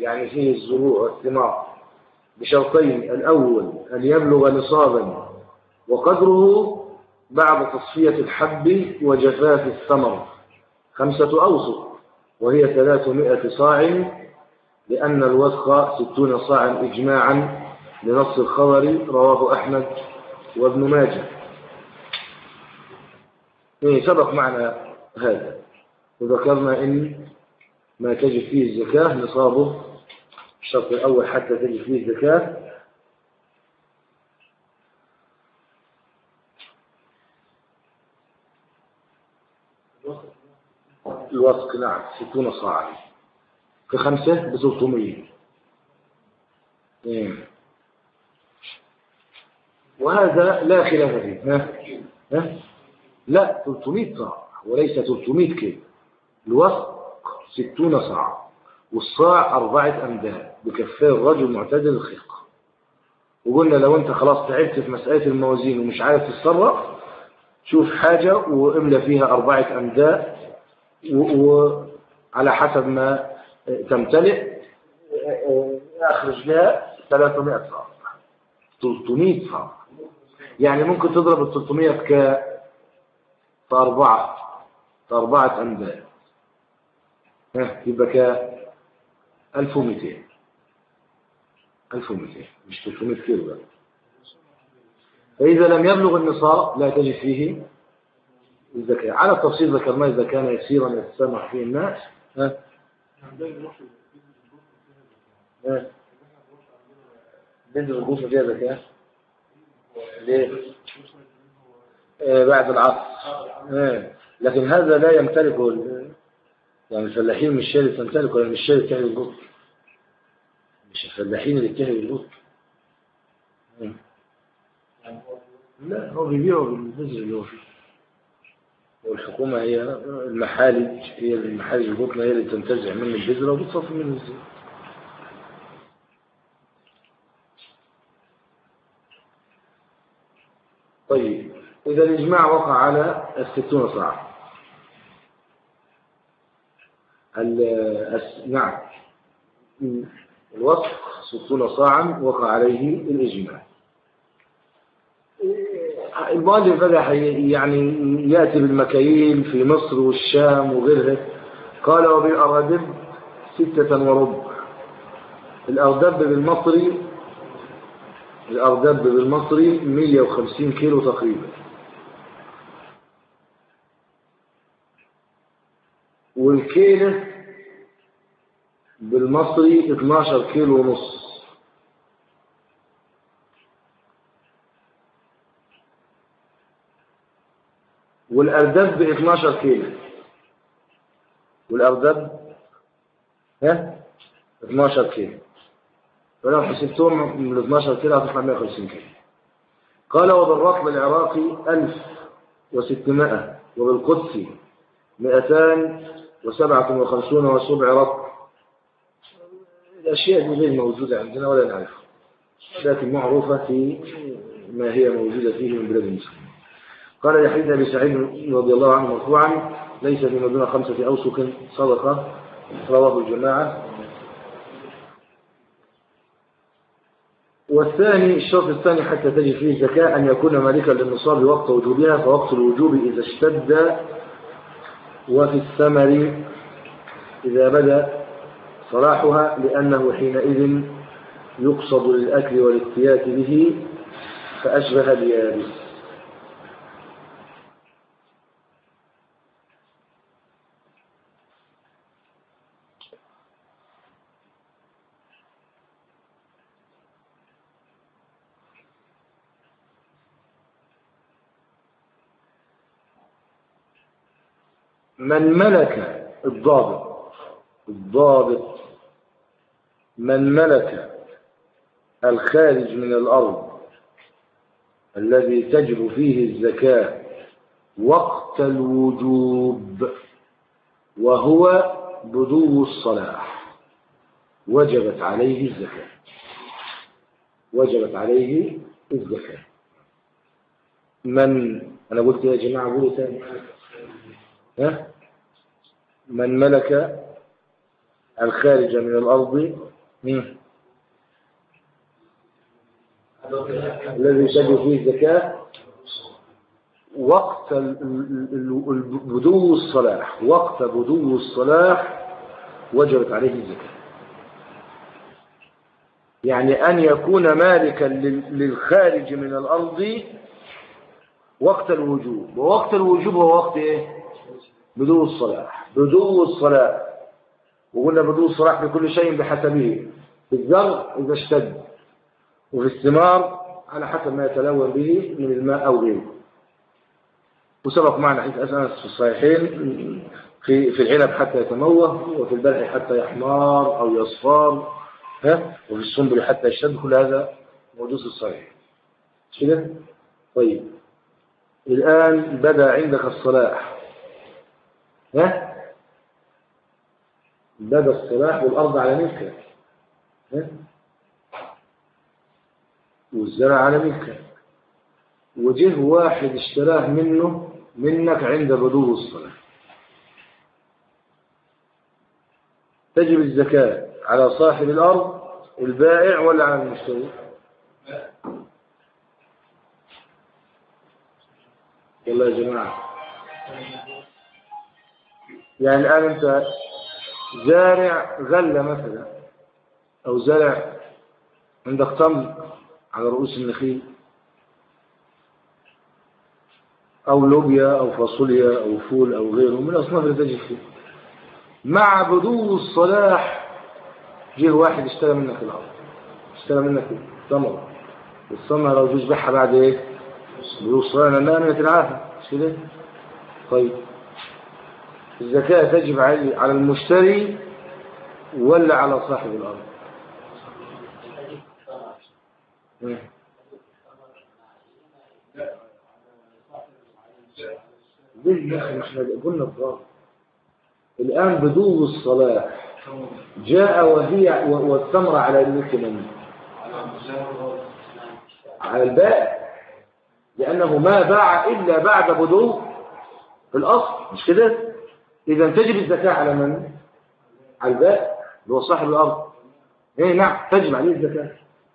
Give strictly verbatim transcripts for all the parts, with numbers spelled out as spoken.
يعني فيه الزروع والثمار بشرطين: الأول أن يبلغ نصابا وقدره بعد تصفية الحب وجفاف الثمر خمسة أوسق وهي ثلاثمائة صاع، لأن الوسق ستون صاعا إجماعا لنص الخبر رواه أحمد وابن ماجه. إيه سبق معنا هذا وذكرنا إن ما تجب فيه الزكاة نصابه الشرط الأول حتى تجب فيه الزكاة الوسق، نعم ستون صاعا في خمسة بثلاثمية. إيه. وهذا لا خلاف فيه. ها؟ ها؟ لا ثلاثمائة صاع وليس ثلاثمائة كيلو. الوسق ستون صاع والصاع أربعة أمداد بكفاء الرجل معتدل الخلق. وقلنا لو أنت خلاص تعبت في مسألة الموازين ومش عارف تتصرف، شوف حاجة واملى فيها أربعة أمداد وعلى حسب ما تمتلئ أخرج لها ثلاثمائة صاع ثلاثمائة صاع. يعني ممكن تضرب ال ثلاثمائة ك في أربعة في أربعة أمداد يبقى ك ألف ومئتين ألف ومئتين مش ثلاثمائة كيلو بقى. فإذا لم يبلغ النصاب لا تجد فيه الزكاة. على التفصيل ذكرناه إذا كان يسيرا يتسامح فيه الناس. ها ها بنت الغوصة فيها زكاة ليه؟ آه بعد العصر. آه. لكن هذا لا يمتلكه يعني الفلاحين مش شاري تمتلكه ولا مش شاري تهي القط، مش الفلاحين اللي تهي القط. آه. لا هو بيبيعه بالبذر اللي هو فيه، والحكومة هي المحالج هي المحالج القطن هي اللي تنتزع منه البذرة وبتصفي منه الزيت. طيب إذا الإجماع وقع على الستون صاع نعم الوسق ستون صاعا وقع عليه الإجماع. المؤلف بدأ يعني يأتي بالمكاييل في مصر والشام وغيرها. قال وبالأردب ستة وربع. الأردب بالمصري الأردب بالمصري مئة وخمسين كيلو تقريبا، والكيلة بالمصري اثناشر كيلو ونص. والأردب اثناشر كيلو والأردب ها اثناشر كيلو، فلو حسبتهم من اثناشر كيلو هتطلع مئة وخمسين كيلو. قال وبالرطب العراقي ألف وستمائة وبالقدسي مئتان وسبعة وخمسون وسبع رطب. الأشياء دي غير موجودة عندنا ولا نعرفها، لكن معروفة في ما هي موجودة فيه من بلاد المسلمين. قال يحيى بن أبي سعيد رضي الله عنه مرفوعا ليس فيما دون خمسة أوسق صدقة، رواه الجماعة. والثاني الشرط الثاني حتى تجد فيه الزكاة أن يكون مالكا للنصاب وقت وجوبها، فوقت الوجوب إذا اشتد، وفي الثمر إذا بدأ صلاحها، لأنه حينئذ يقصد للأكل والاكتيات به فأشبه اليابس. من ملك الضابط الضابط من ملك الخارج من الأرض الذي تجب فيه الزكاة وقت الوجوب وهو بدو الصلاح وجبت عليه الزكاة وجبت عليه الزكاة. من أنا قلت يا جماعة قولوا تاني ها من ملك الخارج من الأرض مم. الذي تجب فيه الزكاة وقت بدو الصلاح، وقت بدو الصلاح وجبت عليه الزكاة. يعني أن يكون مالكا للخارج من الأرض وقت الوجوب، ووقت الوجوب هو وقت إيه؟ بدو الصلاح. بدو الصلاح، وقلنا بدو الصلاح في كل شيء بحسبه. في الزرع إذا اشتد، وفي الثمار على حسب ما يتلون به من الماء أو غيره. وسبق معنا حديث أنس في الصحيحين في في العنب حتى يتموه، وفي البلح حتى يحمار أو يصفار، ها، وفي السنبل حتى يشتد. كل هذا موجود في الصحيح، مش كده؟ طيب الآن بدأ عندك الصلاح، ها، بدأ الصلاح والأرض على ملكه، ها، والزرع على ملكه، وجه واحد اشتراه منه منك عند بدو الصلاة، تجب الزكاة على صاحب الأرض البائع ولا على المشتري؟ والله يا جماعة، يعني الآن أنت زارع غلة مثلا، أو زارع عندك تمر على رؤوس النخيل، أو لوبيا أو فاصوليا أو فول أو غيره من الأصناف اللي تجد فيه. مع بدو الصلاح جه واحد اشترى منك الأرض، اشترى منك الثمر، الثمرة لو جوز بيعها بعد ايه؟ بدو الصلاح، لأنها من العافية، مش كده؟ طيب الزكاة تجب على المشتري ولا على صاحب الأرض؟ ليه يا أخي؟ احنا قلنا الضابط. الآن بدو الصلاح جاء وهي والثمرة على الملك من؟ على البائع، لأنه ما باع إلا بعد بدو الأصل، مش كده؟ إذا تجب الزكاة على من؟ على البائع اللي هو صاحب الأرض. إيه نعم، تجب عليه الزكاة.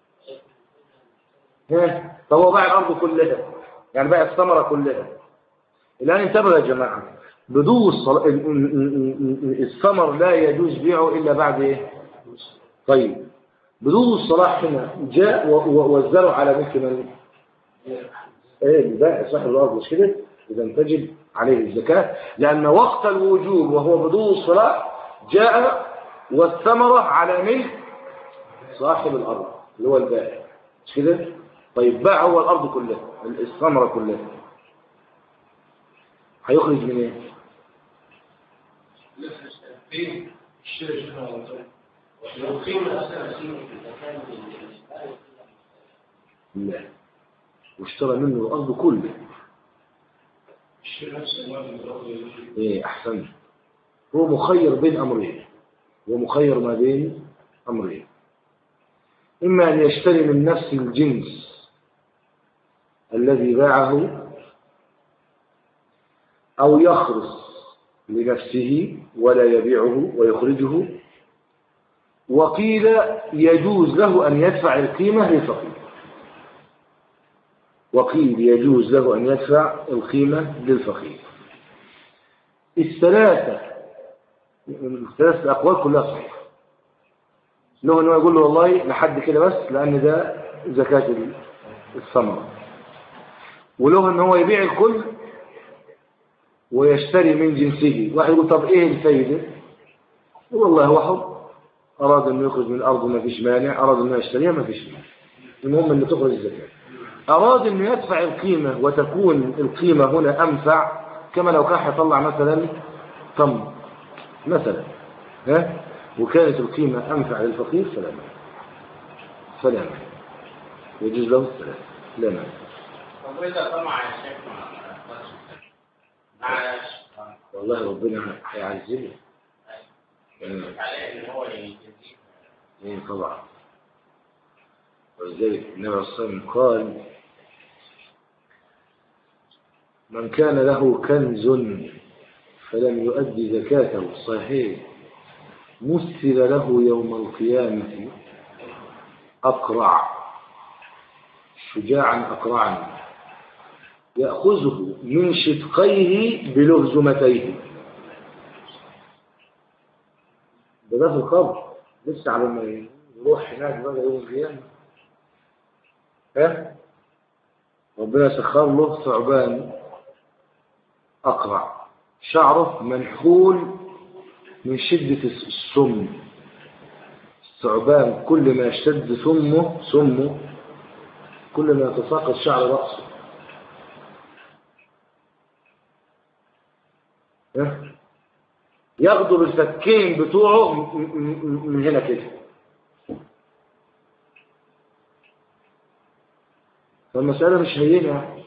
إيه؟ فهو باع الأرض كلها، يعني باع الثمرة كلها. الآن انتبهوا يا جماعة، بدو الصل... الثمر لا يجوز بيعه إلا بعد إيه؟ طيب بدو الصلاح هنا جاء والزرع على ملك من؟ إيه؟ البائع صاحب الأرض، مش كده؟ إذا تجب عليه الزكاة، لأن وقت الوجوب وهو بدو الصلاح جاء والثمرة على ملك صاحب الأرض اللي هو البائع، مش كده؟ طيب باع هو الأرض كلها، الثمرة كلها، هيخرج من ايه؟ لا، واشترى منه الأرض كلها. ايه أحسن، هو مخير بين أمرين، هو مخير ما بين أمرين، إما أن يشتري من نفس الجنس الذي باعه، أو يخرص لنفسه ولا يبيعه ويخرجه. وقيل يجوز له أن يدفع القيمة للفقير، وقيل يجوز له أن يدفع القيمة للفقير. الثلاثة الثلاثة أقوال كلها صحيحة. له أنه يقول له والله لحد كده بس، لأن ده زكاة الثمرة، وله أنه هو يبيع الكل ويشتري من جنسه. واحد يقول طب إيه الفايدة؟ والله هو حر، أراد أن يخرج من الأرض ما فيش مانع، أراد أن يشتريها ما فيش مانع، المهم أن تخرج الزكاة. أراد أن يدفع القيمة وتكون القيمة هنا أنفع، كما لو كان هيطلع مثلا تمر مثلا، ها، وكانت القيمة أنفع للفقير فلا مانع، فلا مانع، يجوز له الثلاث، لا مانع. طب وإذا طمع يا شيخ معلش، والله ربنا هيعزله. عليه إن هو يجزيه. إيه طبعا، ولذلك النبي صلى الله عليه وسلم قال: من كان له كنز فلم يؤدي زكاته، صحيح، مثل له يوم القيامة أقرع شجاعا أقرعا يأخذه من شدقيه بلهزمتيه. ده ده في القبر لسه على ما يروح هناك بقى يوم القيامة. ها ربنا سخر له ثعبان أقرع شعره منحول من شدة السم. الثعبان كل ما يشتد سمه سمه كل ما يتساقط شعر رأسه. يغضب الفكين بتوعه من هنا كده. فالمسألة مش هينة.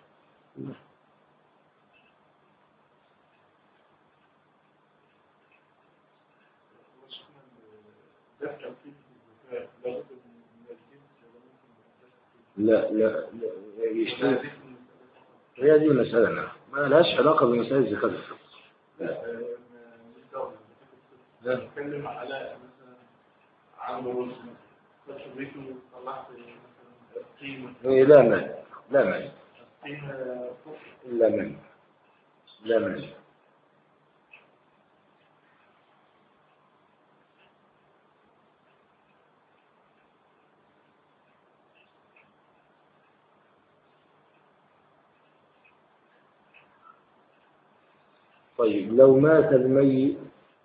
لا لا, لا يشتغل. هي دي مسألة ما لهاش علاقة بمسائل الزكاة الفطر. لا نتكلم على مثلا عن رز فشريته طلعت قيمة لا مانع لا مانع قيمة لا مانع لا مانع. طيب لو مات الميت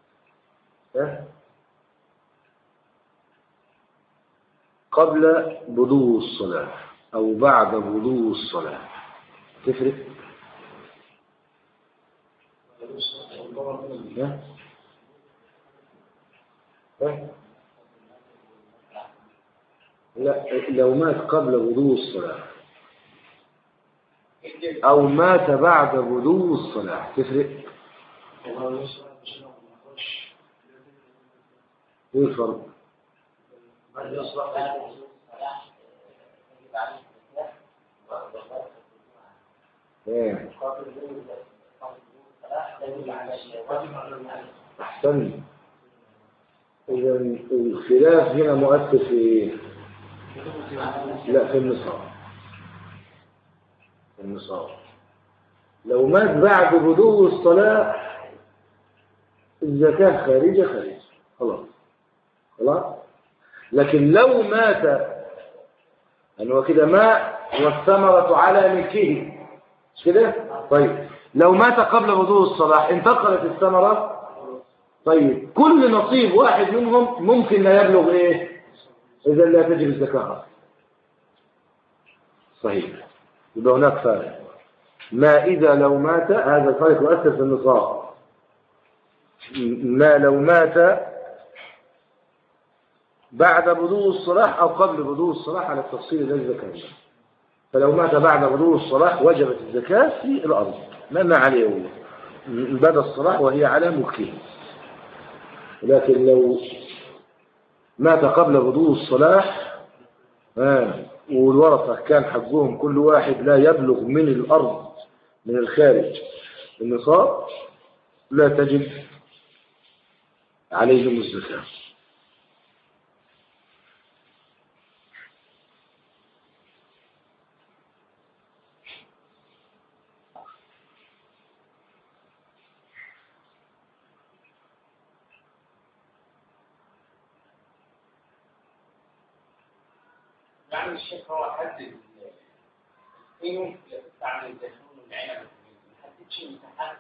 قبل بدو الصلاة أو بعد بدو الصلاة تفرق؟ ها؟ ها؟ لا لو مات قبل بدو الصلاة أو مات بعد بدو الصلاة تفرق؟ ايه الفرق؟ ايه احسن. اذا الخلاف هنا مؤثر في ايه؟ لا في النصاب. في النصاب لو مات بعد بدو الصلاة الزكاة خارجة خارجة خلاص خلاص. لكن لو مات يعني هو كده ماء والثمرة على ملكه مش كده؟ طيب لو مات قبل بدو الصلاة انتقلت الثمرة. طيب كل نصيب واحد منهم ممكن لا يبلغ ايه؟ إذا لا تجب الزكاة. صحيح. يبقى هناك فارق. ما إذا لو مات هذا الفارق يؤثر في النصاب. ما لو مات بعد بدو الصلاة أو قبل بدو الصلاة على التفصيل الذي ذكرناه. فلو مات بعد بدو الصلاة وجبت الزكاة في الأرض ما عليه هو بدا الصلاة وهي على ملكه. لكن لو مات قبل بدو الصلاة آه والورثة كان حقهم كل واحد لا يبلغ من الأرض من الخارج النصاب لا تجب عليهم الزكاة. يعني الشيخ هو حدد القيم تعمل الزيتون والعنب ما حددش المساحات.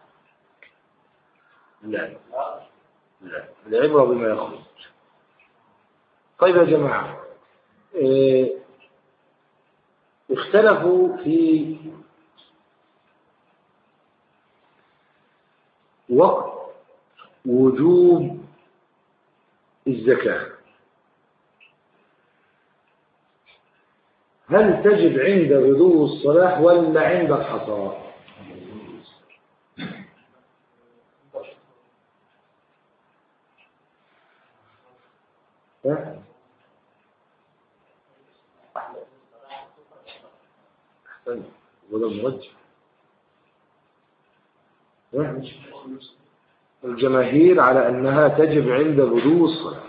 لا لا العبرة بما يخرج. طيب يا جماعة اه اختلفوا في وقت وجوب الزكاة. هل تجب عند بدو الصلاة ولا عند الحصاد؟ ها؟ احسن وده مرجح. ها؟ الجماهير على أنها تجب عند بدو الصلاة،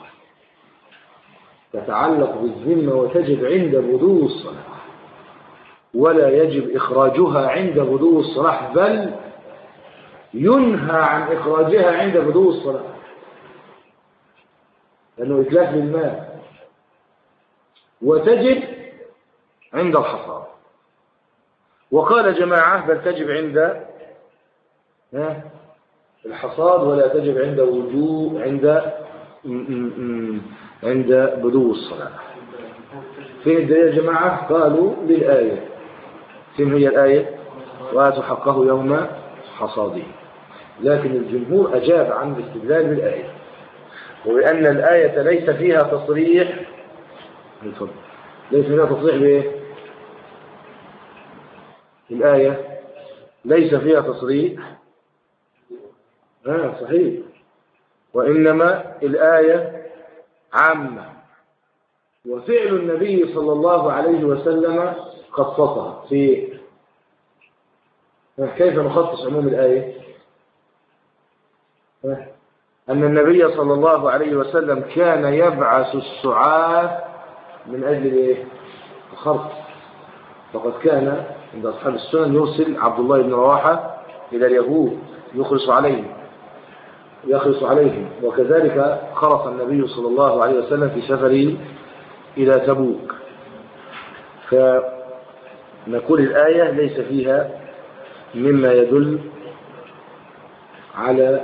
تتعلق بالذمة وتجب عند بدو الصلاة، ولا يجب إخراجها عند بدو الصلاة، بل ينهى عن إخراجها عند بدو الصلاة لأنه إتلاف للمال، وتجب عند الحصاد. وقال جماعة بل تجب عند الحصاد ولا تجب عند وجوب عند عند بدو الصلاة. فين الدليل يا جماعة؟ قالوا للآية. فين هي الآية؟ وآتوا حقه يوم حصاده. لكن الجمهور أجاب عن الاستدلال بالآية، وبأن الآية ليس فيها تصريح ليس فيها تصريح بإيه؟ الآية ليس فيها تصريح آه صحيح، وإنما الآية عامة، وفعل النبي صلى الله عليه وسلم خصصها في. كيف نخصص عموم الآية؟ أن النبي صلى الله عليه وسلم كان يبعث السعاة من أجل إيه؟ الخرق، فقد كان عند أصحاب السنن يرسل عبد الله بن رواحة إلى اليهود يخلص عليهم يخلص عليهم وكذلك خرص النبي صلى الله عليه وسلم في سفره إلى تبوك. فنقول الآية ليس فيها مما يدل على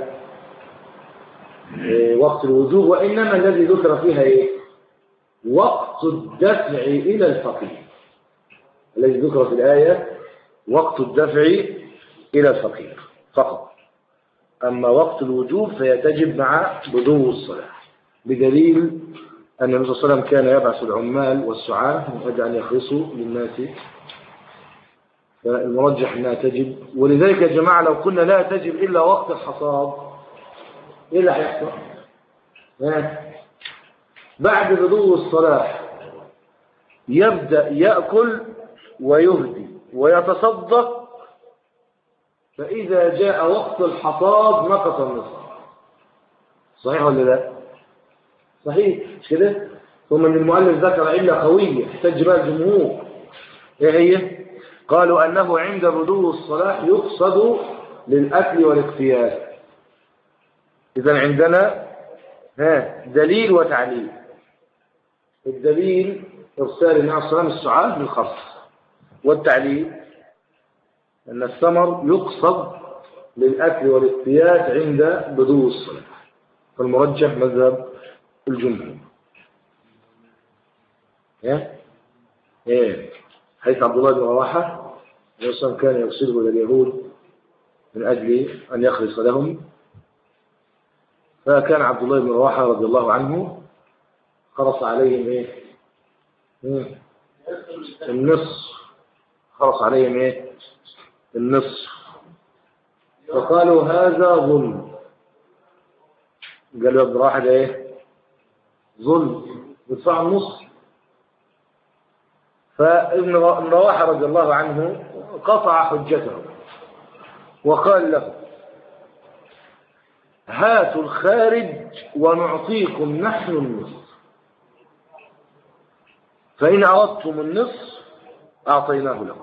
وقت الوجوب، وإنما الذي ذكر فيها إيه؟ وقت الدفع إلى الفقير. الذي ذكر في الآية وقت الدفع إلى الفقير فقط، أما وقت الوجوب فيتجب مع بدو الصلاة، بدليل أن النبي صلى الله عليه وسلم كان يبعث العمال والسعاة من أجل أن يخلصوا للناس، فالمرجح أنها تجب. ولذلك يا جماعة لو قلنا لا تجب إلا وقت الحصاد، إيه اللي هيحصل؟ بعد بدو الصلاة يبدأ يأكل ويهدي ويتصدق، فإذا جاء وقت الحصاد نقص النصف. صحيح ولا لا؟ صحيح مش كده؟ ثم ان المؤلف ذكر علة قوية احتج بها الجمهور. ايه هي؟ قالوا أنه عند بدو الصلاة يقصد للأكل والاغتيال. إذا عندنا ها دليل وتعليل. الدليل إرسال النبي صلى الله عليه وسلم السعاة للخرص، والتعليل أن الثمر يقصد للأكل والاغتيال عند بدو الصلاة، فالمرجح مذهب الجمهور. ايه ايه حيث عبد الله بن رواحة الرسول كان يرسله إلى اليهود من أجل أن يخلص لهم، فكان عبد الله بن رواحة رضي الله عنه خلص عليهم ايه؟ ايه النصف، خلص عليهم ايه؟ النصف، فقالوا هذا ظلم. قالوا ابن رواحة ده ايه؟ ظلم، يدفع النصف. فابن رواحة رضي الله عنه قطع حجته وقال له هاتوا الخارج ونعطيكم نحن النصف، فإن أردتم النصف أعطيناه لكم.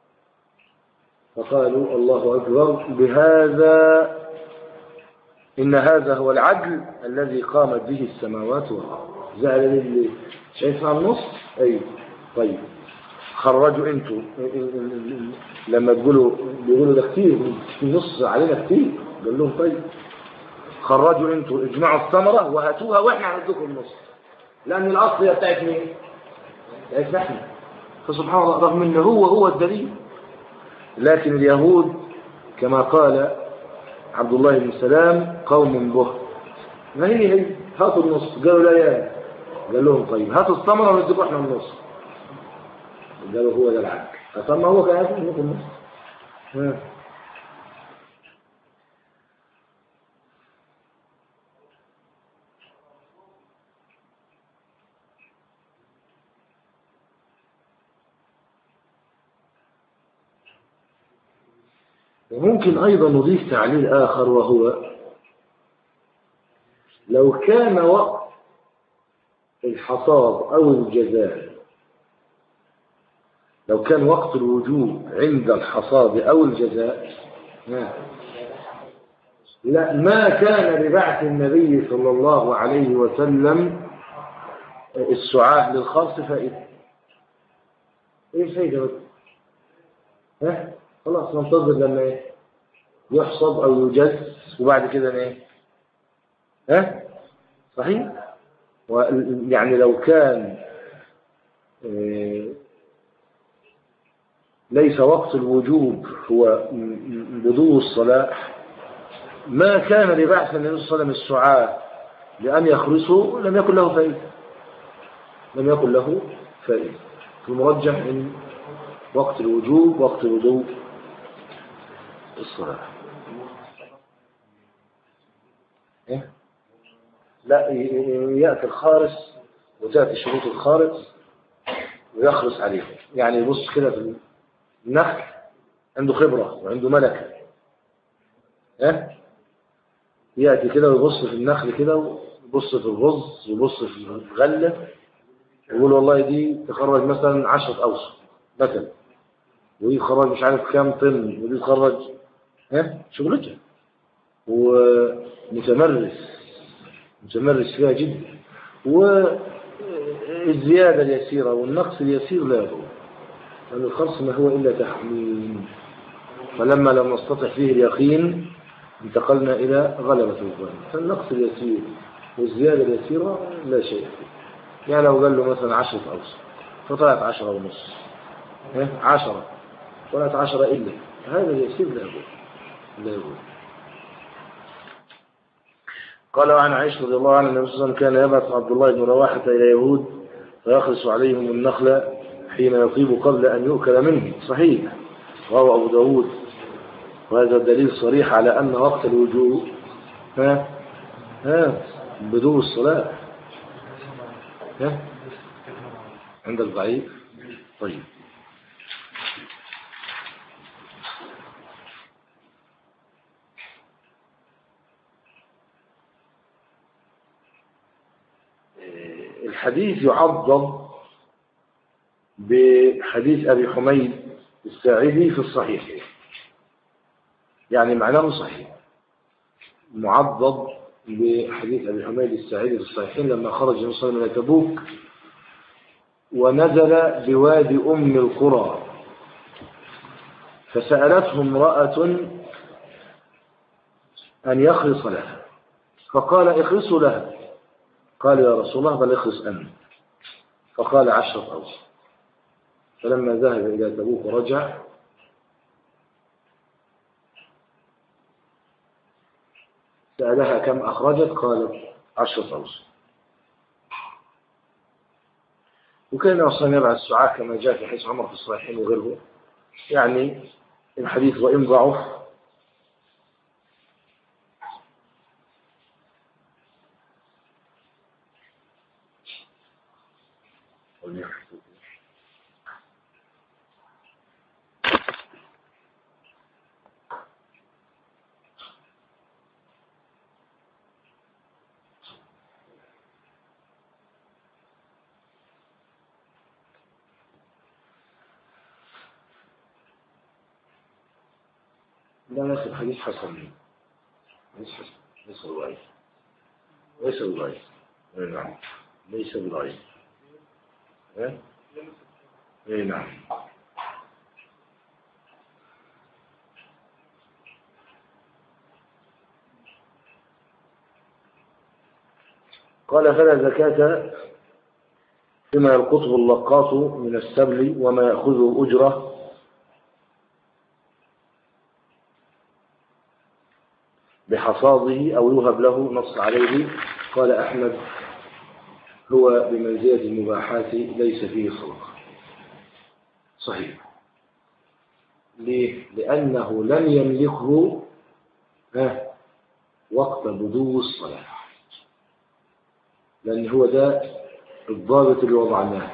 فقالوا الله أكبر، بهذا إن هذا هو العدل الذي قامت به السماوات والأرض. زعل اللي شايف على النص؟ أي طيب خرجوا انتوا لما تقولوا بيقولوا ده كتير النص علينا كتير، قال لهم طيب خرجوا انتوا اجمعوا الثمرة وهاتوها واحنا هندوكم النص، لأن الأصل هي بتاعت مين؟ بتاعت نحن. فسبحان الله رغم انه هو هو الدليل، لكن اليهود كما قال عبد الله بن سلام قوم به، ما هي هي هاتوا النص، قالوا لا يا قال لهم طيب هاتوا الثمرة وندوكم احنا النص، قالوا هو ده العدل. أصلا هو كان يقول لكم النص. وممكن أيضا نضيف تعليل آخر، وهو لو كان وقت الحصاد أو الجزاء، لو كان وقت الوجوب عند الحصاد أو الجزاء، لا ما كان لبعث النبي صلى الله عليه وسلم السعاة للخاص فائدة. ايه الفائدة بس؟ ها خلاص ننتظر لما ايه يحصد او يجز وبعد كده ايه ها صحيح. يعني لو كان إيه ليس وقت الوجوب هو بدو الصلاة، ما كان لبعث النبي صلى الله عليه وسلم السعاة لأن يخرسوا لم يكن له فائدة، لم يكن له فائدة. في المرجح من وقت الوجوب وقت بدو الصلاة. إيه؟ لا يأتي الخارس وتأتي شروط الخارس ويخرس عليه، يعني يبص كده في النخل عنده خبرة وعنده ملكة. إيه؟ يأتي كده ويبص في النخل كده ويبص في الرز ويبص في الغلة ويقول والله دي تخرج مثلا عشرة أوسق مثلا، ودي تخرج مش عارف كام طن، ودي تخرج ها شغلتها، ومتمرس متمرس فيها جدا. والزيادة اليسيرة والنقص اليسير لا يضر، لأن الخرص ما هو إلا تحميل. فلما لم نستطع فيه اليقين انتقلنا إلى غلبة الظن، فالنقص اليسير والزيادة اليسيرة لا شيء فيه. يعني لو قال له مثلا عشرة أوسق فطلعت عشرة ونص، عشرة طلعت عشرة إلا، هذا اليسير لا يضر لا يضر. قال عن عائشة رضي الله عنها النبي صلى الله عليه وسلم كان يبعث عبد الله بن رواحة إلى يهود فيخلص عليهم النخل حين يطيب قبل أن يؤكل منه. صحيح، رواه أبو داود. وهذا دليل صريح على أن وقت الوجوب ها ها بدون الصلاة. ها عند الضعيف. طيب الحديث يعضد بحديث أبي حميد الساعدي في الصحيح، يعني معناه صحيح، معضد بحديث أبي حميد الساعدي في الصحيحين لما خرج النبي صلى الله عليه وسلم من تبوك ونزل بوادي أم القرى فسألته امرأة أن يخرص لها، فقال اخرصوا لها. قال يا رسول الله بل اخرص أنت. فقال عشرة أوسق. فلما ذهب إلى تبوك ورجع سألها كم أخرجت، قالت عشرة أوسق. وكان أصلا يبعث السعاة كما جاء في حديث عمر في الصحيحين وغيره. يعني الحديث وإن ضعف لا ليس الحديث حسن، ليس حسن، ليس ضعيف، ليس ضعيف. نعم ليس ضعيف. اي نعم. قال فلا زكاة فيما يلقطه اللقاط من السبل وما يأخذه أجرة بحصاده أو يوهب له، نص عليه. قال أحمد هو بمنزلة المباحات ليس فيه صدقة. صحيح. ليه؟ لأنه لم يملكه وقت بدو الصلاة، لأن هو ده الضابط اللي وضعناه،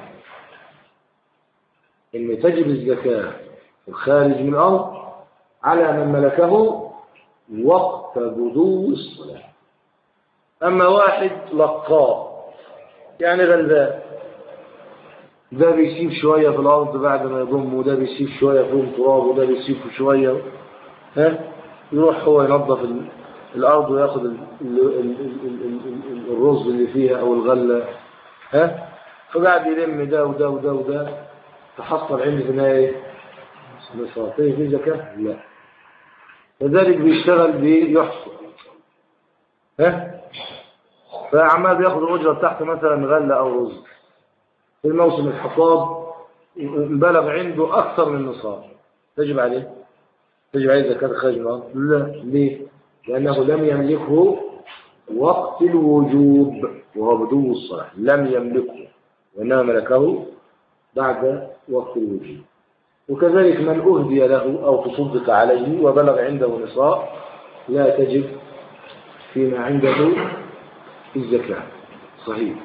إن تجب الزكاة الخارج من الأرض على من ملكه وقت بدو الصلاة. أما واحد لقاه يعني غلبان، ده بيسيب شوية في الأرض بعد ما يضم، وده بيسيب شوية فيهم تراب، وده بيسيب شوية، ها يروح هو ينظف ال- الأرض وياخد ال- ال- ال- ال- ال- ال- الرز اللي فيها أو الغلة، ها فقاعد يلم ده وده وده وده، تحصل عندي في النهاية نصاب. في زكاة؟ لا. لذلك بيشتغل بيحصل، ها فعمال بياخد الأجرة بتاعته مثلا غلة أو رز في الموسم الحصاد، بلغ عنده أكثر من نصاب، تجب عليه تجب عليه زكاة خارج الأرض؟ لا. ليه؟ لأنه لم يملكه وقت الوجوب وهو بدو الصلاة، لم يملكه وإنما ملكه بعد وقت الوجوب. وكذلك من أهدي له أو تصدق عليه وبلغ عنده نصاب لا تجب فيما عنده الزكاة. صحيح.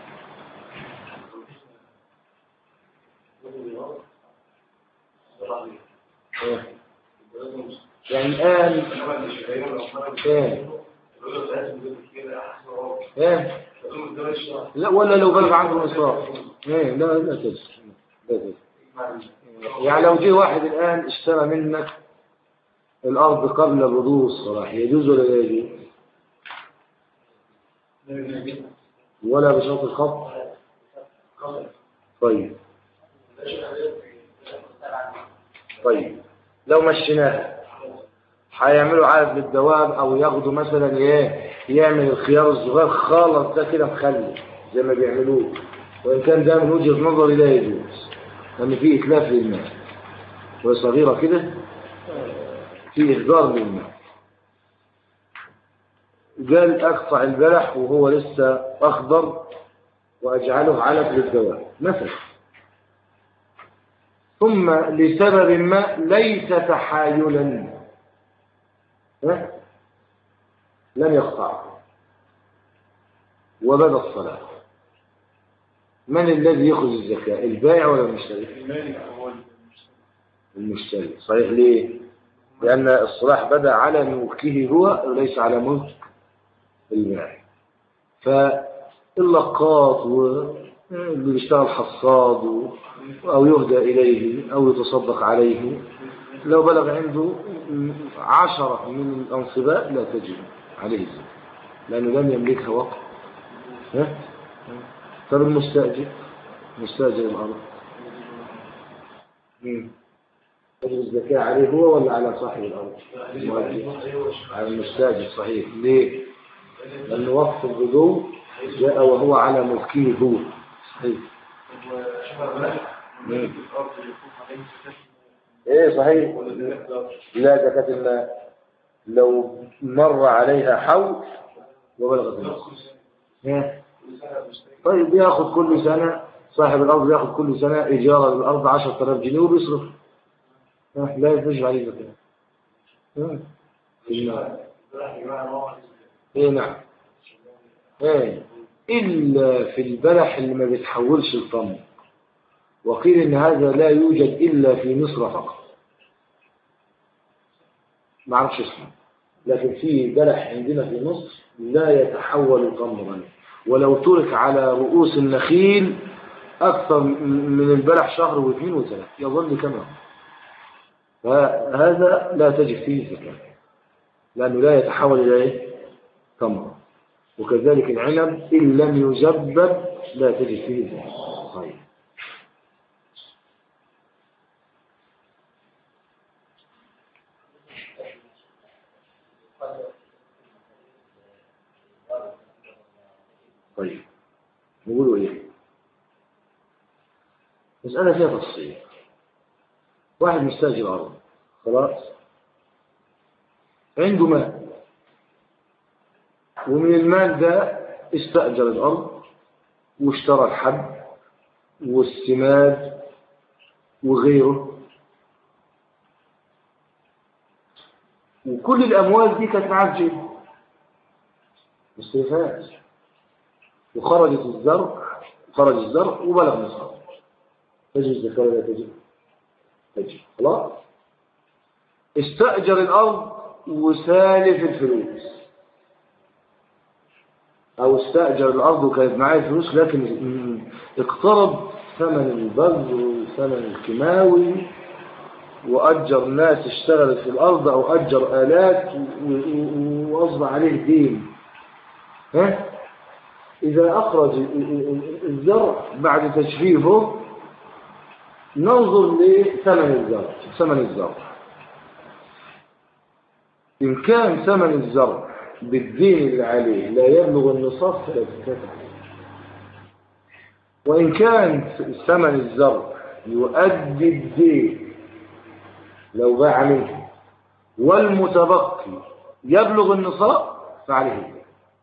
يعني الآن الآن الآن لا، ولا لو بلغ عنده نصاب لا لا لا تجب. لا تجب. يعني لو جه واحد الآن اشترى منك الأرض قبل بدو الصلاح يجوز ولا لا يجوز؟ ولا بشرط الخط؟ طيب طيب لو مشيناها هيعملوا عدد للدواب او ياخدوا مثلا ايه، يعمل الخيار الصغير خالص ده كده مخلي زي ما بيعملوه، وان كان ده من وجهة نظري لا يجوز لان فيه اتلاف للماء، وهي صغيرة كده فيه اهدار للماء. قال اقطع البلح وهو لسه اخضر واجعله علف للدواب مثلا، ثم لسبب ما ليس تحايلا لم يقطعه وبدا الصلاة، من الذي يأخذ الزكاة؟ البائع ولا المشتري؟ المشتري. صحيح. ليه؟ لأن الصلاح بدا على ملكه هو وليس على ملك البائع. فاللقاط واللي بيشتغل حصاد أو يهدى إليه أو يتصدق عليه لو بلغ عنده عشرة من الأنصباء لا تجب عليه لأنه لم يملكها وقت. ها؟ طب المستأجر مستأجر الأرض تجب الزكاة عليه هو ولا على صاحب الأرض؟ على المستأجر. صحيح. ليه؟ لأن وقت البدو جاء وهو على ملكه هو. صحيح. ايه صحيح. لا زكاة الماء لو مر عليها حول وبلغت النصف. طيب ياخذ كل سنة صاحب الأرض ياخذ كل سنة إيجار الأرض عشرة آلاف جنيه وبيصرف، لا يجب عليه زكاة. ايه نعم. ايه إلا في البلح اللي ما بيتحولش الطمر، وقيل إن هذا لا يوجد إلا في مصر فقط، ما أعرفش اسمه، لكن في بلح عندنا في مصر لا يتحول تمرا، ولو ترك على رؤوس النخيل أكثر من البلح شهر واثنين وثلاث يظل كما، فهذا لا تجب فيه زكاة لأنه لا يتحول إلى تمرا. وكذلك العنب إن لم يزبب لا تجب فيه زكاة. طيب. طيب نقولوا ايه؟ مسألة فيها تفصيل. واحد مستأجر أرض خلاص عنده مال، ومن المال ده استأجر الأرض واشترى الحب والسماد وغيره، وكل الأموال دي كانت معاه في جيبه مستيفات، وخرجت الزرع خرج الزرع وبلغ نصاب، تجب الزكاة ولا تجب؟ تجب. خلاص استأجر الأرض وسالف الفلوس، أو استأجر الأرض وكانت معاه فلوس، لكن اقترض ثمن البذر وثمن الكيماوي وأجر ناس اشتغلت في الأرض أو أجر آلات وأصبح عليه دين. ها؟ إذا أخرج الزرع بعد تجفيفه ننظر لثمن الزرع ثمن الزرع إن كان ثمن الزرع بالدين اللي عليه لا يبلغ النصاب فلا زكاة عليه، وإن كان ثمن الزرع يؤدي الدين لو باع منه والمتبقي يبلغ النصاب فعليه الدين.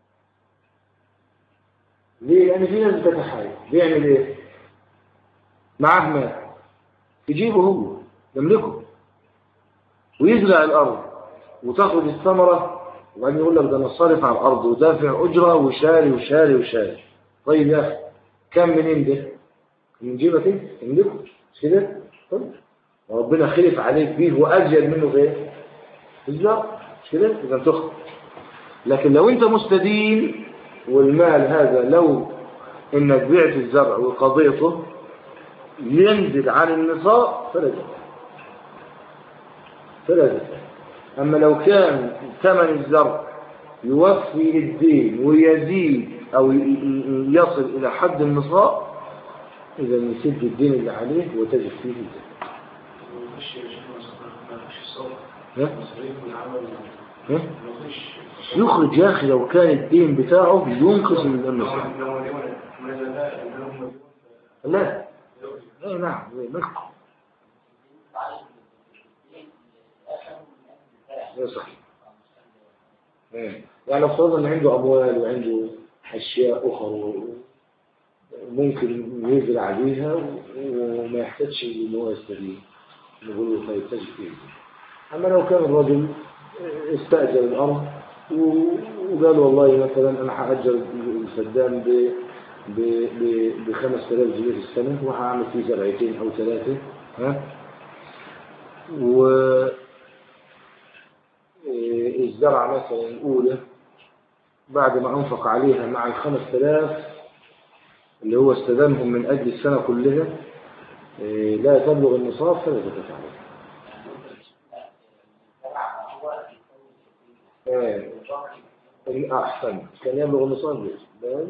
ليه؟ لأن في ناس بتتحايل بيعمل إيه؟ معاه مال يجيبه هو يملكه ويزرع الأرض وتاخد الثمرة وبعدين يقول لك ده انا صارف على الأرض ودافع أجرة وشاري وشاري وشاري. طيب يا أخي كم منين ده؟ من جيبك انت تملكه مش كده؟ طيب وربنا خلف عليك بيه وأزيد منه غير الزرع مش كده؟ إذا تخرج. لكن لو أنت مستدين والمال هذا لو إنك بعت الزرع وقضيته ينزل عن النصاب فلا زكاة فلا زكاة. أما لو كان ثمن الزرع يوفي الدين ويزيد أو يصل إلى حد النصاب إذا يسد الدين اللي عليه وتجد فيه الزكاة. ها؟ يخرج يا أخي لو كان الدين بتاعه ينقص من النصاب. لا لا نعم ملك لا صحيح. يعني لو فرضنا ان عنده اموال وعنده اشياء اخرى ممكن يزرع بيها وما يحتاجش ان هو يستدين نقول له طيب تجد فيه. اما لو كان الرجل استاجر الارض وقال والله مثلا انا هاجر الفدان ب ب خمسة آلاف جنيه في السنة وهعمل فيه زرعتين أو ثلاثة ها والزرعة مثلا الأولى بعد ما أنفق عليها مع الخمسة آلاف اللي هو استدامهم من أجل السنة كلها لا تبلغ النصاب فلا زكاة عليه. أحسن كان يبلغ النصاب لا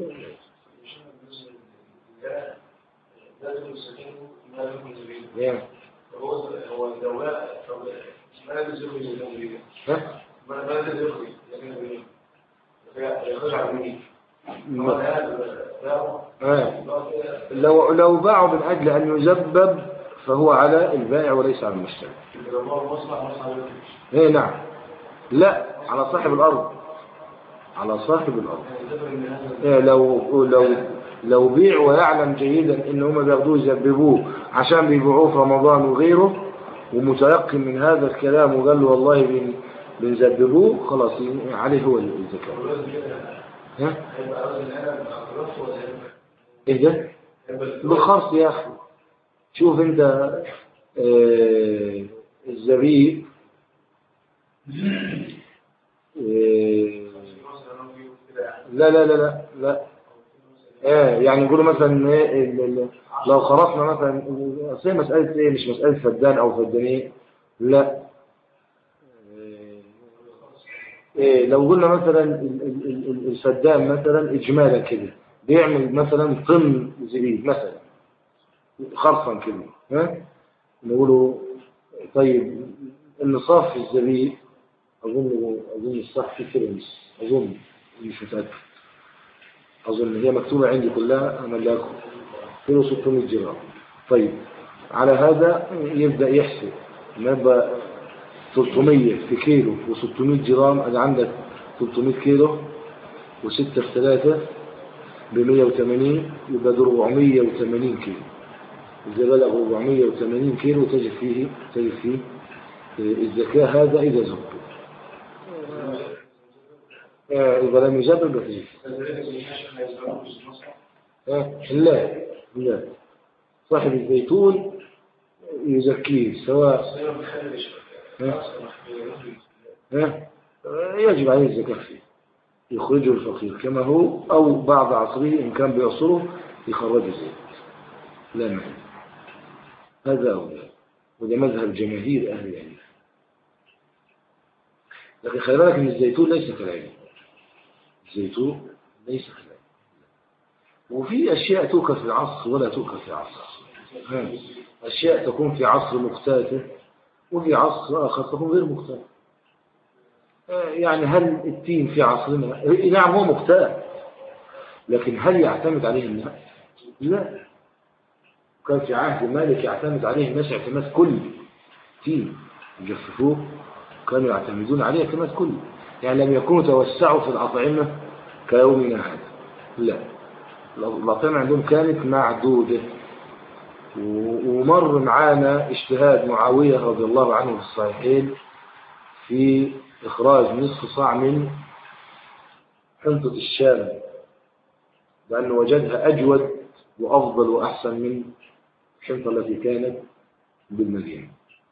لازم يسلمه ما لكم زبينه. هو هو الدواء ما لازم يخرج من زبينه. ها؟ ما لازم يخرج لكن زبينه. يخرج على مين؟ لو لو باعوا من أجل أن يزبب فهو على البائع وليس على المشتري. إيه نعم. لا على صاحب الأرض. على صاحب الأرض. إيه لو لو لو بيع ويعلم جيدا ان هم بياخدوه يزببوه عشان بيبيعوه في رمضان وغيره ومتيقن من هذا الكلام وقال له والله بنزببوه خلاص عليه هو الزكاة. ها؟ ايه ده؟ بالخرص يا اخي. شوف انت آه الزبيب آه لا لا لا لا لا ايه يعني يقولوا مثلا ايه لو خرصنا مثلا اصل مساله ايه مش مساله فدان او فدانين لا ايه لو قلنا مثلا الفدان مثلا اجمالا كده بيعمل مثلا طن زبيب مثلا خرصا كده ها نقولوا طيب النصاب في الزبيب اظن اظن الصح في كرنس اظن مش متاكد أظن هي مكتوبة عندي كلها أملاكه كيلو ستمائة جرام. طيب على هذا يبدأ يحسب نبقى ثلاثمائة في كيلو وستمائة جرام أنا عندك ثلاثمائة كيلو وستة في ثلاثة بمئة وثمانين يبقى أربعمائة وثمانين كيلو. إذا بلغ أربعمائة وثمانين كيلو تجد فيه تجد فيه الزكاة هذا إذا زبط. إذا لم يجبر بتجيب لا لا صاحب الزيتون يزكيه سواء ها؟ ها؟ يجب عليه الزكاة فيه يخرجه الفقير كما هو، أو بعد عصره إن كان بيعصره يخرجه زيت، لا معنى. هذا هو، وده مذهب جماهير أهل العلم. لكن خلي بالك ان الزيتون ليس كالعلم، الزيتون ليس كالعلم، وفي أشياء توكل في عصر ولا توكل في عصر. أشياء تكون في عصر مختلفة وفي عصر آخر تكون غير مختلف. يعني هل التين في عصرنا نعم هو مختلف، لكن هل يعتمد عليه الناس؟ لا. كان في عهد مالك يعتمد عليه الناس اعتماد كلي، تين يجففوه كانوا يعتمدون عليه اعتماد كلي، يعني لم يكونوا توسعوا في الأطعمة كيومنا هذا، لا، الأطعمة عندهم كانت معدودة. ومر معانا اجتهاد معاوية رضي الله عنه في الصحيحين في إخراج نصف صاع من حنطة الشام، لأنه وجدها أجود وأفضل وأحسن من الحنطة التي كانت بالمدينة.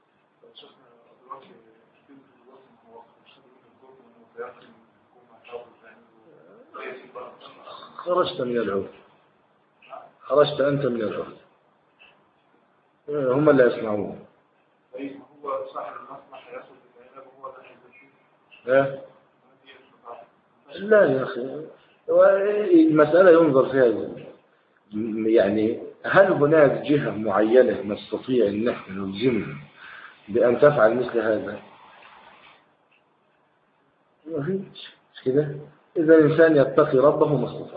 خرجت من العود، خرجت أنت من العود، هم اللي يسمعون. هو صاحب المصلحة يأخذ العنب وهو لا لا يا أخي، المسألة ينظر فيها، يعني هل هناك جهة معينة نستطيع أن نحن نلزمها بأن تفعل مثل هذا؟ ما فيش كده. إذا الإنسان يتقي ربه ما استطاع،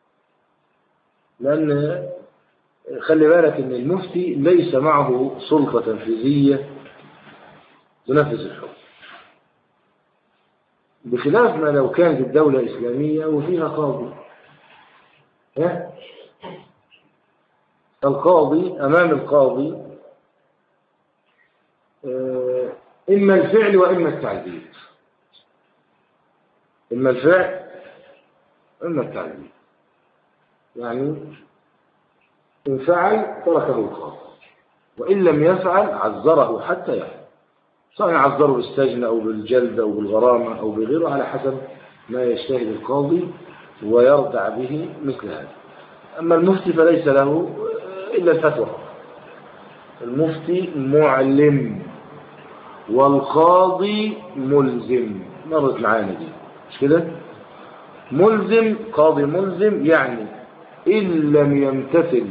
لأن خلي بالك أن المفتي ليس معه سلطة تنفيذية تنفذ الحكم، بخلاف ما لو كانت الدولة إسلامية وفيها قاضي. ها؟ القاضي أمام القاضي إما الفعل وإما التعديل، إما الفعل وإما التعديل. يعني إن فعل تركه القاضي، وإن لم يفعل عذره حتى يفعل، سواء عذره بالسجن أو بالجلد أو بالغرامة أو بغيره على حسب ما يجتهد القاضي ويرضع به مثل هذا. أما المفتي فليس له إلا الفتوى. المفتي معلم والقاضي ملزم، مرت معانا دي مش كده؟ ملزم، قاضي ملزم، يعني إن لم يمتثل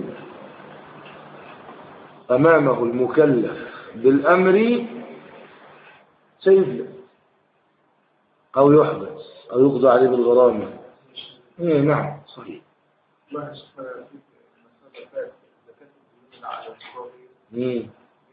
أمامه المكلف بالأمر سيجلد أو يحبس أو يقضى عليه بالغرامة. إيه نعم صحيح. امم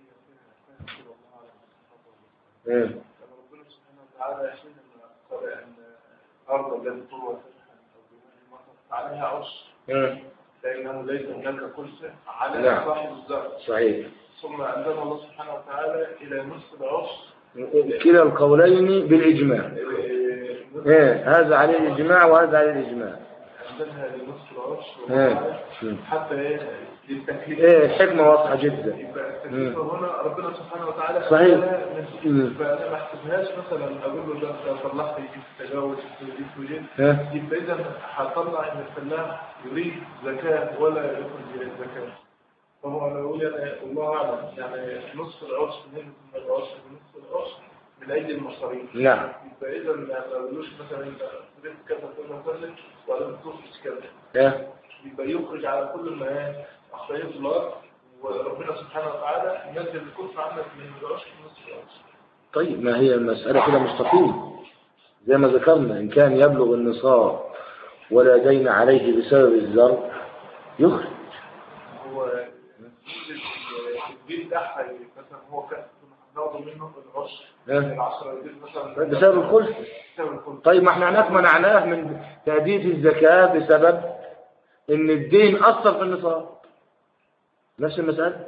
ايه ربنا سبحانه وتعالى حينما قال ان الارض التي طولها عليها عشر لانه ليس هناك كرسي على صاحب الزرع صحيح، ثم انزل الله سبحانه وتعالى الى نصف العشر. كلا القولين بالاجماع، ايه هذا عليه الاجماع وهذا عليه الاجماع. انزلها لنصف العشر حتى ايه للتكليف، ايه حكمه واضحه جدا. هنا ربنا سبحانه وتعالى صحيح. فانا ما احسبهاش مثلا اقول له ده طلعت يجيب تجاوز يجيب وجد، يبقى اذا هطلع ان الفلاح يريد زكاه ولا يخرج الزكاه. فهو انا اقول يعني الله اعلم، يعني نصف العشر من العشر ونصف العشر من ايدي المصاريف. نعم. يبقى اذا ما تقولوش مثلا انت تريد كذا كذا كذا ولا تخرج كذا، يبقى يخرج على كل ما أخطيه الله، وربنا سبحانه وتعالى ينزل الكفر عنك من العشر ونصف العشر. طيب ما هي المسألة كده مستقيم زي ما ذكرنا، إن كان يبلغ النصاب ولا دين عليه بسبب الزرع يخرج. هو البيت ده مثلا هو كان ناخده منه العشر من العشرة مثلا بسبب الخلف. طيب ما احنا هناك منعناه من تأدية الزكاة بسبب ان الدين اثر في النصاب، نفس المسألة.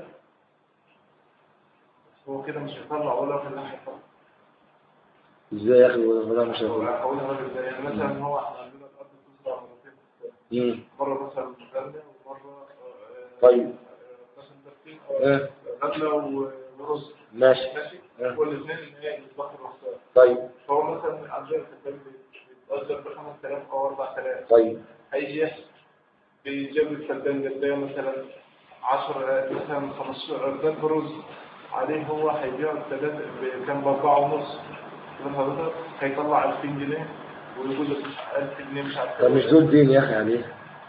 هو كده مش هيطلع ولا في الناحية الثانية. ازاي يا اخي ولا مش هيطلع؟ هقولها لك ازاي، يعني مثلا هو احنا عندنا الارض بتزرع مرتين، مره مثلا مغله ومره طيب مثلا ترتيب غله ورز ماشي ماشي والاثنين ايه يطلعوا رصاص. طيب فهو مثلا عندنا في البلد أجر ب خمس آلاف أو أربع آلاف. طيب هيجي يحسب بيجيب الفدان قدام مثلا عشرة مثلا خمستاشر أردان برز عليه، هو هيبيع الثلاث كان بأربعة ونص، حضرتك هيطلع ألفين جنيه ويقول لك ألف جنيه مش عارف. طب مش دول دين يا أخي عليه؟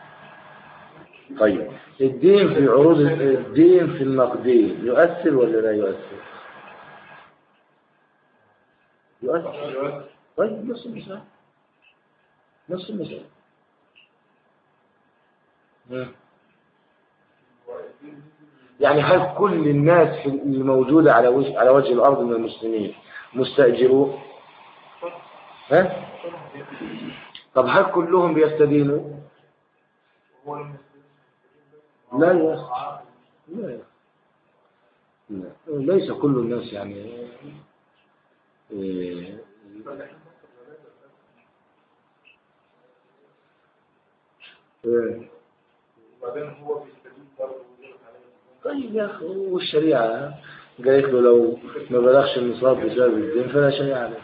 طيب الدين في عروض الدين في النقدين يؤثر ولا لا يؤثر؟ يؤثر. طيب نفس المثال نفس المثال يعني هل كل الناس الموجودة على وجه على وجه الأرض من المسلمين مستأجرون؟ ها؟ طب هل كلهم بيستدينوا؟ لا يا لا لا ليس كل الناس يعني إيه إيه. وبعدين هو بيستدين برضه. طيب يا أخي والشريعة قالت له لو ما بلغش النصاب بسبب الدين فلا شيء عليه.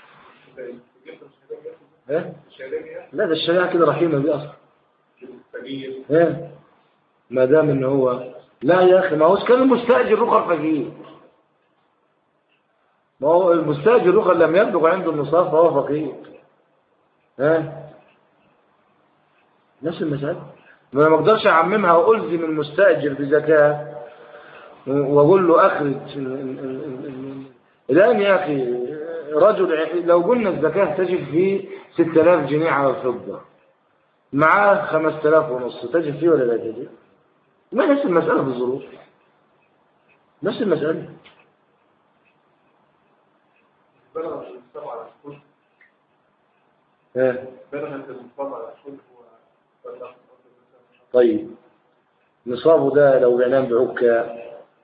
إيه؟ لا ده الشريعة كده رحيمة بيه أصلا. إيه؟ ما دام إن هو لا يا أخي ما هوش كان المستأجر رخر فقير. ما هو المستأجر رخر لم يبلغ عنده النصاب فهو فقير. إيه؟ نفس المسألة. ما اقدرش اعممها والزم المستاجر بزكاه واقول له اخرج الان يا اخي رجل لو قلنا الزكاه تجب فيه ستة آلاف جنيه على الفضه معاه خمسة آلاف ونص تجب فيه ولا لا تجب؟ ما نفس المساله بالظروف نفس المساله. بلغت النصاب على الكل. ايه بلغت النصاب على الكل هو. طيب نصابه ده لو بعناه بعكا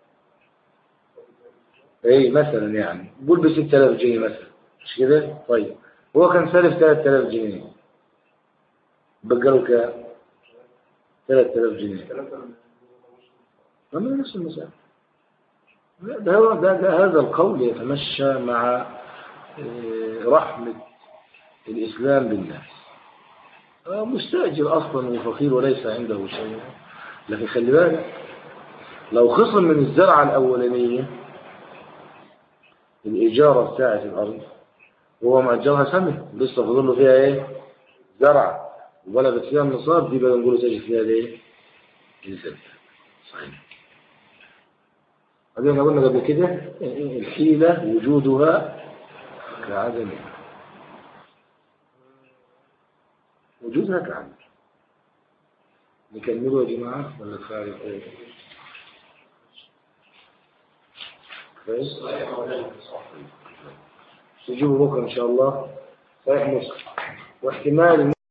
ايه مثلا يعني قول ب ستة آلاف جنيه مثلا مش كده؟ طيب هو كان سالف ثلاثة آلاف جنيه بقى له كام؟ ثلاثة آلاف جنيه. ما نفس المسألة. ده هو ده, ده هذا القول يتمشى مع رحمة الإسلام بالناس. مستأجر أصلا وفقير وليس عنده شيء، لكن خلي بالك لو خصم من الزرعة الأولانية الإجارة بتاعت الأرض وهو مأجرها سنة لسه فضل له فيها إيه؟ زرعة وبلغت فيها النصاب دي بقى نقول تجي فيها إيه؟ الزكاة. صحيح. هذه قلنا قبل كده الحيلة وجودها كعدمها. وجودها كعدم. نكمله يا جماعة ولا كفاية ايه؟ كويس؟ نجيبه بكرة إن شاء الله. صحيح مسلم واحتمال